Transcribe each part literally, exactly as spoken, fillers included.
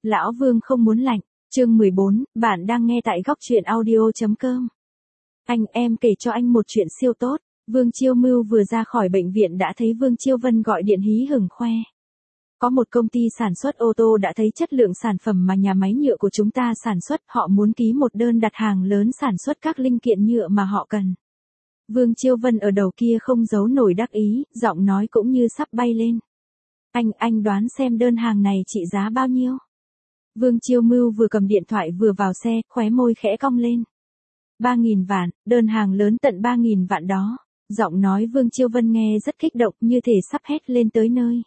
Lão Vương không muốn lạnh. Chương mười bốn, bạn đang nghe tại góc truyện audio.com. Anh, em kể cho anh một chuyện siêu tốt. Vương Chiêu Mưu vừa ra khỏi bệnh viện đã thấy Vương Chiêu Vân gọi điện hí hửng khoe. Có một công ty sản xuất ô tô đã thấy chất lượng sản phẩm mà nhà máy nhựa của chúng ta sản xuất, họ muốn ký một đơn đặt hàng lớn sản xuất các linh kiện nhựa mà họ cần. Vương Chiêu Vân ở đầu kia không giấu nổi đắc ý, giọng nói cũng như sắp bay lên. Anh, anh đoán xem đơn hàng này trị giá bao nhiêu? Vương Chiêu Mưu vừa cầm điện thoại vừa vào xe, khóe môi khẽ cong lên. Ba nghìn vạn, đơn hàng lớn tận ba nghìn vạn đó. Giọng nói Vương Chiêu Vân nghe rất kích động, như thể sắp hét lên tới nơi.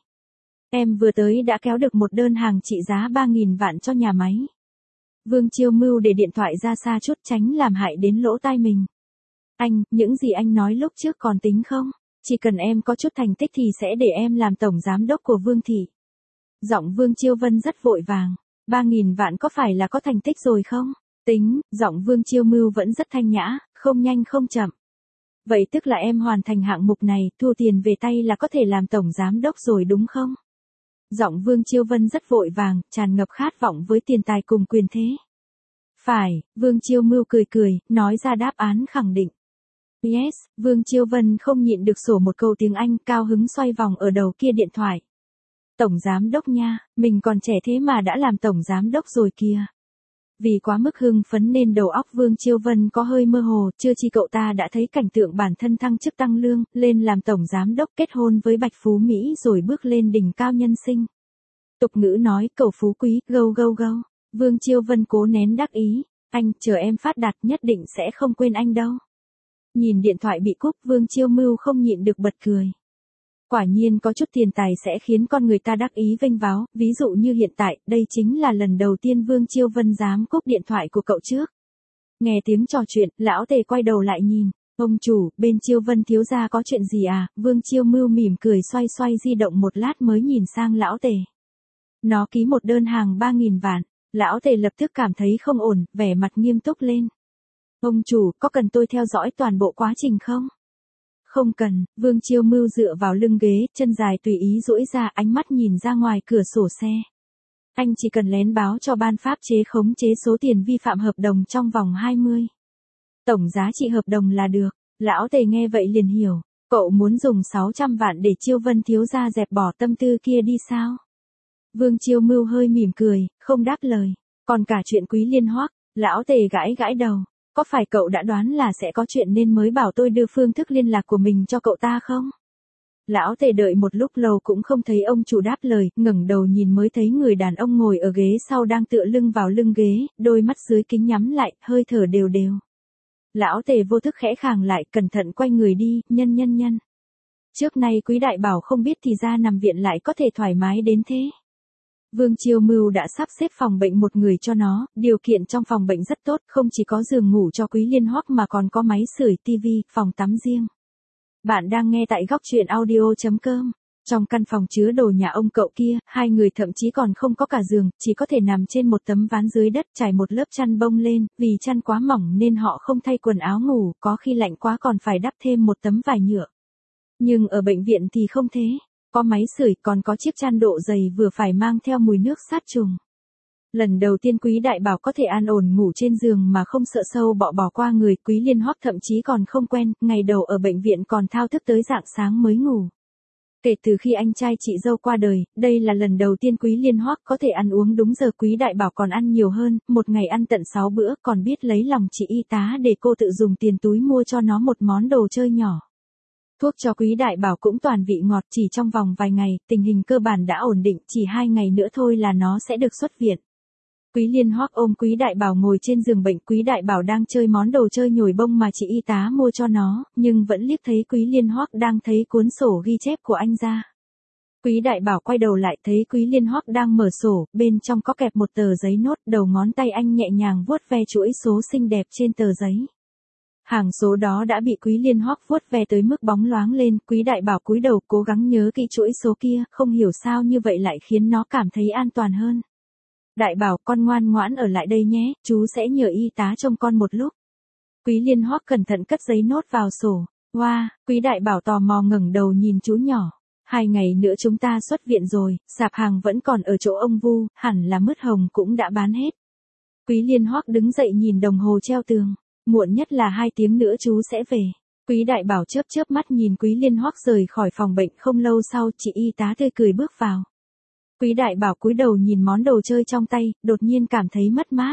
Em vừa tới đã kéo được một đơn hàng trị giá ba nghìn vạn cho nhà máy. Vương Chiêu Mưu để điện thoại ra xa chút tránh làm hại đến lỗ tai mình. Anh, những gì anh nói lúc trước còn tính không? Chỉ cần em có chút thành tích thì sẽ để em làm tổng giám đốc của Vương thị. Giọng Vương Chiêu Vân rất vội vàng. Ba nghìn vạn có phải là có thành tích rồi không? Tính, giọng Vương Chiêu Mưu vẫn rất thanh nhã, không nhanh không chậm. Vậy tức là em hoàn thành hạng mục này, thu tiền về tay là có thể làm tổng giám đốc rồi đúng không? Giọng Vương Chiêu Vân rất vội vàng, tràn ngập khát vọng với tiền tài cùng quyền thế. Phải, Vương Chiêu Mưu cười cười, nói ra đáp án khẳng định. Yes, Vương Chiêu Vân không nhịn được sổ một câu tiếng Anh, cao hứng xoay vòng ở đầu kia điện thoại. Tổng giám đốc nha, mình còn trẻ thế mà đã làm tổng giám đốc rồi kìa. Vì quá mức hưng phấn nên đầu óc Vương Chiêu Vân có hơi mơ hồ, chưa chi cậu ta đã thấy cảnh tượng bản thân thăng chức tăng lương, lên làm tổng giám đốc, kết hôn với Bạch Phú Mỹ rồi bước lên đỉnh cao nhân sinh. Tục ngữ nói cầu phú quý, gâu gâu gâu. Vương Chiêu Vân cố nén đắc ý, anh, chờ em phát đạt nhất định sẽ không quên anh đâu. Nhìn điện thoại bị cúp, Vương Chiêu Mưu không nhịn được bật cười. Quả nhiên có chút tiền tài sẽ khiến con người ta đắc ý vênh váo, ví dụ như hiện tại, đây chính là lần đầu tiên Vương Chiêu Vân dám cúp điện thoại của cậu trước. Nghe tiếng trò chuyện, lão Tề quay đầu lại nhìn, ông chủ, bên Chiêu Vân thiếu gia có chuyện gì à? Vương Chiêu Mưu mỉm cười xoay xoay di động một lát mới nhìn sang lão Tề. Nó ký một đơn hàng ba nghìn vạn, lão Tề lập tức cảm thấy không ổn, vẻ mặt nghiêm túc lên. Ông chủ, có cần tôi theo dõi toàn bộ quá trình không? Không cần, Vương Chiêu Mưu dựa vào lưng ghế, chân dài tùy ý duỗi ra, ánh mắt nhìn ra ngoài cửa sổ xe. Anh chỉ cần lén báo cho ban pháp chế khống chế số tiền vi phạm hợp đồng trong vòng hai mươi. Tổng giá trị hợp đồng là được. Lão Tề nghe vậy liền hiểu, cậu muốn dùng sáu trăm vạn để Chiêu Vân thiếu gia dẹp bỏ tâm tư kia đi sao? Vương Chiêu Mưu hơi mỉm cười, không đáp lời. Còn cả chuyện Quý Liên Hoắc, lão Tề gãi gãi đầu. Có phải cậu đã đoán là sẽ có chuyện nên mới bảo tôi đưa phương thức liên lạc của mình cho cậu ta không? Lão Tề đợi một lúc lâu cũng không thấy ông chủ đáp lời, ngẩng đầu nhìn mới thấy người đàn ông ngồi ở ghế sau đang tựa lưng vào lưng ghế, đôi mắt dưới kính nhắm lại, hơi thở đều đều. Lão Tề vô thức khẽ khàng lại, cẩn thận quay người đi, nhân nhân nhân. Trước nay Quý đại bảo không biết thì ra nằm viện lại có thể thoải mái đến thế. Vương Chiêu Mưu đã sắp xếp phòng bệnh một người cho nó, điều kiện trong phòng bệnh rất tốt, không chỉ có giường ngủ cho Quý Liên Hoắc mà còn có máy sưởi, tivi, phòng tắm riêng. Bạn đang nghe tại góc truyện audio.com. Trong căn phòng chứa đồ nhà ông cậu kia, hai người thậm chí còn không có cả giường, chỉ có thể nằm trên một tấm ván dưới đất trải một lớp chăn bông lên, vì chăn quá mỏng nên họ không thay quần áo ngủ, có khi lạnh quá còn phải đắp thêm một tấm vải nhựa. Nhưng ở bệnh viện thì không thế. Có máy sưởi, còn có chiếc chăn độ dày vừa phải mang theo mùi nước sát trùng. Lần đầu tiên Quý đại bảo có thể an ổn ngủ trên giường mà không sợ sâu bọ bỏ qua người, Quý Liên Hoắc thậm chí còn không quen, ngày đầu ở bệnh viện còn thao thức tới rạng sáng mới ngủ. Kể từ khi anh trai chị dâu qua đời, đây là lần đầu tiên Quý Liên Hoắc có thể ăn uống đúng giờ, Quý đại bảo còn ăn nhiều hơn, một ngày ăn tận sáu bữa, còn biết lấy lòng chị y tá để cô tự dùng tiền túi mua cho nó một món đồ chơi nhỏ. Thuốc cho Quý đại bảo cũng toàn vị ngọt, chỉ trong vòng vài ngày, tình hình cơ bản đã ổn định, chỉ hai ngày nữa thôi là nó sẽ được xuất viện. Quý Liên Hoắc ôm Quý đại bảo ngồi trên giường bệnh, Quý đại bảo đang chơi món đồ chơi nhồi bông mà chị y tá mua cho nó, nhưng vẫn liếc thấy Quý Liên Hoắc đang thấy cuốn sổ ghi chép của anh ra. Quý đại bảo quay đầu lại thấy Quý Liên Hoắc đang mở sổ, bên trong có kẹp một tờ giấy nốt, đầu ngón tay anh nhẹ nhàng vuốt ve chuỗi số xinh đẹp trên tờ giấy. Hàng số đó đã bị Quý Liên Hoắc vuốt ve tới mức bóng loáng lên, Quý đại bảo cúi đầu cố gắng nhớ kỹ chuỗi số kia, không hiểu sao như vậy lại khiến nó cảm thấy an toàn hơn. Đại bảo, con ngoan ngoãn ở lại đây nhé, chú sẽ nhờ y tá trông con một lúc. Quý Liên Hoắc cẩn thận cất giấy nốt vào sổ. Wow, Quý đại bảo tò mò ngẩng đầu nhìn chú nhỏ. Hai ngày nữa chúng ta xuất viện rồi, sạp hàng vẫn còn ở chỗ ông Vu, hẳn là mứt hồng cũng đã bán hết. Quý Liên Hoắc đứng dậy nhìn đồng hồ treo tường, muộn nhất là hai tiếng nữa chú sẽ về. Quý Đại Bảo chớp chớp mắt nhìn Quý Liên Hoắc rời khỏi phòng bệnh, không lâu sau chị y tá tươi cười bước vào. Quý Đại Bảo cúi đầu nhìn món đồ chơi trong tay, đột nhiên cảm thấy mất mát.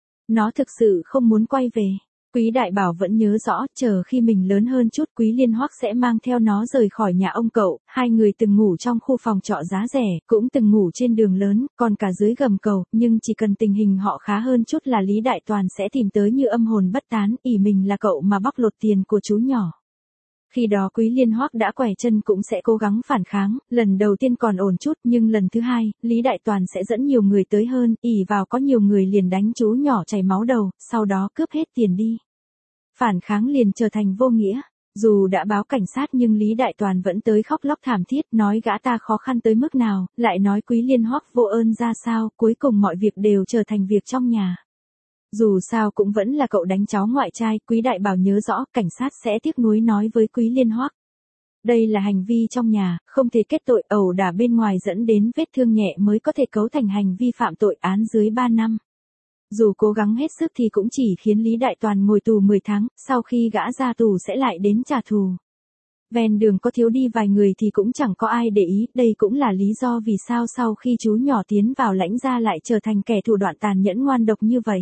Nó thực sự không muốn quay về. Quý Đại Bảo vẫn nhớ rõ, chờ khi mình lớn hơn chút Quý Liên Hoắc sẽ mang theo nó rời khỏi nhà ông cậu, hai người từng ngủ trong khu phòng trọ giá rẻ, cũng từng ngủ trên đường lớn, còn cả dưới gầm cầu, nhưng chỉ cần tình hình họ khá hơn chút là Lý Đại Toàn sẽ tìm tới như âm hồn bất tán, ỷ mình là cậu mà bóc lột tiền của chú nhỏ. Khi đó Quý Liên Hoắc đã quẻ chân cũng sẽ cố gắng phản kháng, lần đầu tiên còn ổn chút nhưng lần thứ hai, Lý Đại Toàn sẽ dẫn nhiều người tới hơn, ỷ vào có nhiều người liền đánh chú nhỏ chảy máu đầu, sau đó cướp hết tiền đi. Phản kháng liền trở thành vô nghĩa. Dù đã báo cảnh sát nhưng Lý Đại Toàn vẫn tới khóc lóc thảm thiết, nói gã ta khó khăn tới mức nào, lại nói Quý Liên Hoắc vô ơn ra sao, cuối cùng mọi việc đều trở thành việc trong nhà. Dù sao cũng vẫn là cậu đánh cháu ngoại trai, Quý Đại Bảo nhớ rõ, cảnh sát sẽ tiếc nuối nói với Quý Liên Hoắc. Đây là hành vi trong nhà, không thể kết tội, ẩu đả bên ngoài dẫn đến vết thương nhẹ mới có thể cấu thành hành vi phạm tội, án dưới ba năm. Dù cố gắng hết sức thì cũng chỉ khiến Lý Đại Toàn ngồi tù mười tháng, sau khi gã ra tù sẽ lại đến trả thù. Ven đường có thiếu đi vài người thì cũng chẳng có ai để ý, đây cũng là lý do vì sao sau khi chú nhỏ tiến vào lãnh gia lại trở thành kẻ thủ đoạn tàn nhẫn ngoan độc như vậy.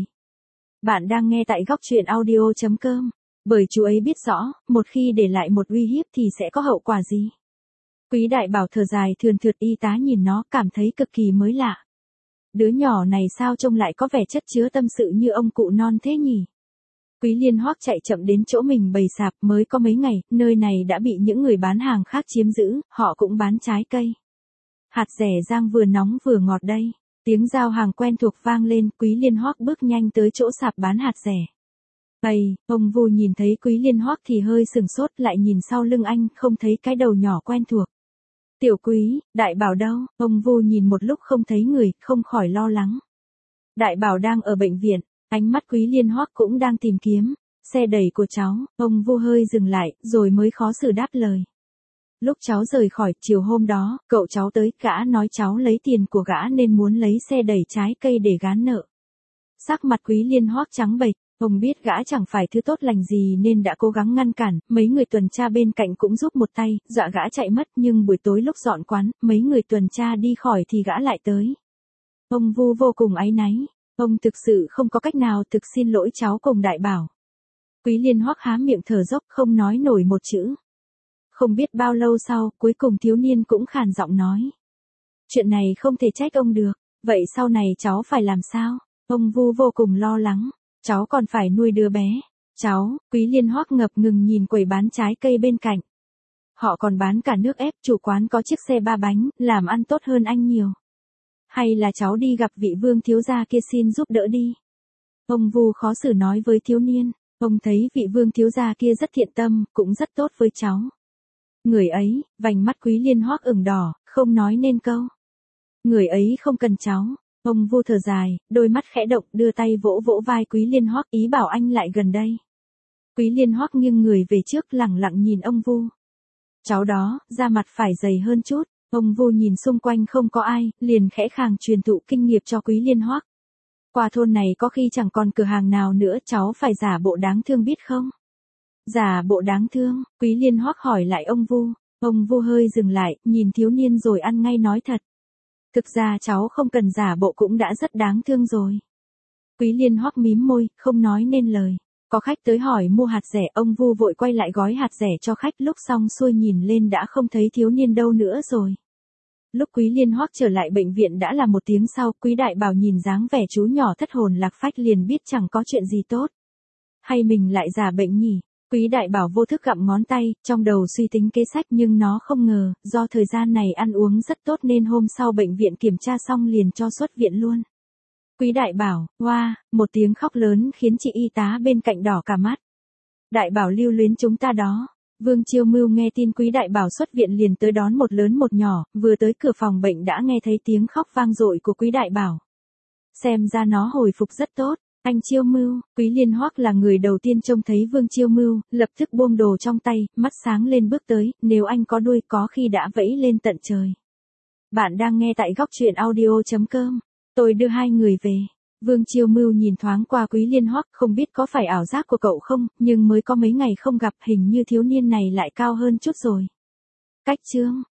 Bạn đang nghe tại góc truyện audio chấm com, bởi chú ấy biết rõ, một khi để lại một uy hiếp thì sẽ có hậu quả gì. Quý Đại Bảo thở dài thườn thượt, y tá nhìn nó cảm thấy cực kỳ mới lạ. Đứa nhỏ này sao trông lại có vẻ chất chứa tâm sự như ông cụ non thế nhỉ? Quý Liên Hoắc chạy chậm đến chỗ mình bày sạp, mới có mấy ngày, nơi này đã bị những người bán hàng khác chiếm giữ, họ cũng bán trái cây. Hạt dẻ rang vừa nóng vừa ngọt đây. Tiếng giao hàng quen thuộc vang lên, Quý Liên Hoắc bước nhanh tới chỗ sạp bán hạt dẻ. Ây, ông Vu nhìn thấy Quý Liên Hoắc thì hơi sừng sốt, lại nhìn sau lưng anh, không thấy cái đầu nhỏ quen thuộc. Tiểu Quý, Đại Bảo đâu? Ông Vu nhìn một lúc không thấy người, không khỏi lo lắng. Đại Bảo đang ở bệnh viện, ánh mắt Quý Liên Hoắc cũng đang tìm kiếm. Xe đẩy của cháu, ông Vu hơi dừng lại, rồi mới khó xử đáp lời. Lúc cháu rời khỏi, chiều hôm đó, cậu cháu tới, gã nói cháu lấy tiền của gã nên muốn lấy xe đẩy trái cây để gán nợ. Sắc mặt Quý Liên Hoắc trắng bệch, ông biết gã chẳng phải thứ tốt lành gì nên đã cố gắng ngăn cản, mấy người tuần tra bên cạnh cũng giúp một tay, dọa gã chạy mất, nhưng buổi tối lúc dọn quán, mấy người tuần tra đi khỏi thì gã lại tới. Ông Vu vô cùng áy náy, ông thực sự không có cách nào, thực xin lỗi cháu cùng Đại Bảo. Quý Liên Hoắc há miệng thở dốc không nói nổi một chữ. Không biết bao lâu sau, cuối cùng thiếu niên cũng khàn giọng nói. Chuyện này không thể trách ông được, vậy sau này cháu phải làm sao? Ông Vu vô cùng lo lắng, cháu còn phải nuôi đứa bé. Cháu, Quý Liên Hoắc ngập ngừng nhìn quầy bán trái cây bên cạnh. Họ còn bán cả nước ép, chủ quán có chiếc xe ba bánh, làm ăn tốt hơn anh nhiều. Hay là cháu đi gặp vị Vương thiếu gia kia xin giúp đỡ đi. Ông Vu khó xử nói với thiếu niên, ông thấy vị Vương thiếu gia kia rất thiện tâm, cũng rất tốt với cháu. Người ấy, vành mắt Quý Liên Hoắc ửng đỏ, không nói nên câu. Người ấy không cần cháu. Ông Vu thở dài, đôi mắt khẽ động, đưa tay vỗ vỗ vai Quý Liên Hoắc, ý bảo anh lại gần đây. Quý Liên Hoắc nghiêng người về trước, lẳng lặng nhìn ông Vu. Cháu đó, da mặt phải dày hơn chút. Ông Vu nhìn xung quanh không có ai, liền khẽ khàng truyền thụ kinh nghiệm cho Quý Liên Hoắc. Qua thôn này có khi chẳng còn cửa hàng nào nữa, cháu phải giả bộ đáng thương biết không? Giả bộ đáng thương, Quý Liên Hoắc hỏi lại ông Vu. Ông Vu hơi dừng lại, nhìn thiếu niên rồi ăn ngay nói thật. Thực ra cháu không cần giả bộ cũng đã rất đáng thương rồi. Quý Liên Hoắc mím môi, không nói nên lời. Có khách tới hỏi mua hạt dẻ, ông Vu vội quay lại gói hạt dẻ cho khách, lúc xong xuôi nhìn lên đã không thấy thiếu niên đâu nữa rồi. Lúc Quý Liên Hoắc trở lại bệnh viện đã là một tiếng sau, Quý Đại Bảo nhìn dáng vẻ chú nhỏ thất hồn lạc phách liền biết chẳng có chuyện gì tốt. Hay mình lại giả bệnh nhỉ? Quý Đại Bảo vô thức gặm ngón tay, trong đầu suy tính kế sách nhưng nó không ngờ, do thời gian này ăn uống rất tốt nên hôm sau bệnh viện kiểm tra xong liền cho xuất viện luôn. Quý Đại Bảo, oa, wow, một tiếng khóc lớn khiến chị y tá bên cạnh đỏ cả mắt. Đại Bảo lưu luyến chúng ta đó. Vương Chiêu Mưu nghe tin Quý Đại Bảo xuất viện liền tới đón một lớn một nhỏ, vừa tới cửa phòng bệnh đã nghe thấy tiếng khóc vang dội của Quý Đại Bảo. Xem ra nó hồi phục rất tốt. Anh Chiêu Mưu, Quý Liên Hoắc là người đầu tiên trông thấy Vương Chiêu Mưu, lập tức buông đồ trong tay, mắt sáng lên bước tới, nếu anh có đuôi có khi đã vẫy lên tận trời. Bạn đang nghe tại góc truyện audio chấm com. Tôi đưa hai người về. Vương Chiêu Mưu nhìn thoáng qua Quý Liên Hoắc, không biết có phải ảo giác của cậu không, nhưng mới có mấy ngày không gặp, hình như thiếu niên này lại cao hơn chút rồi. Cách Trương,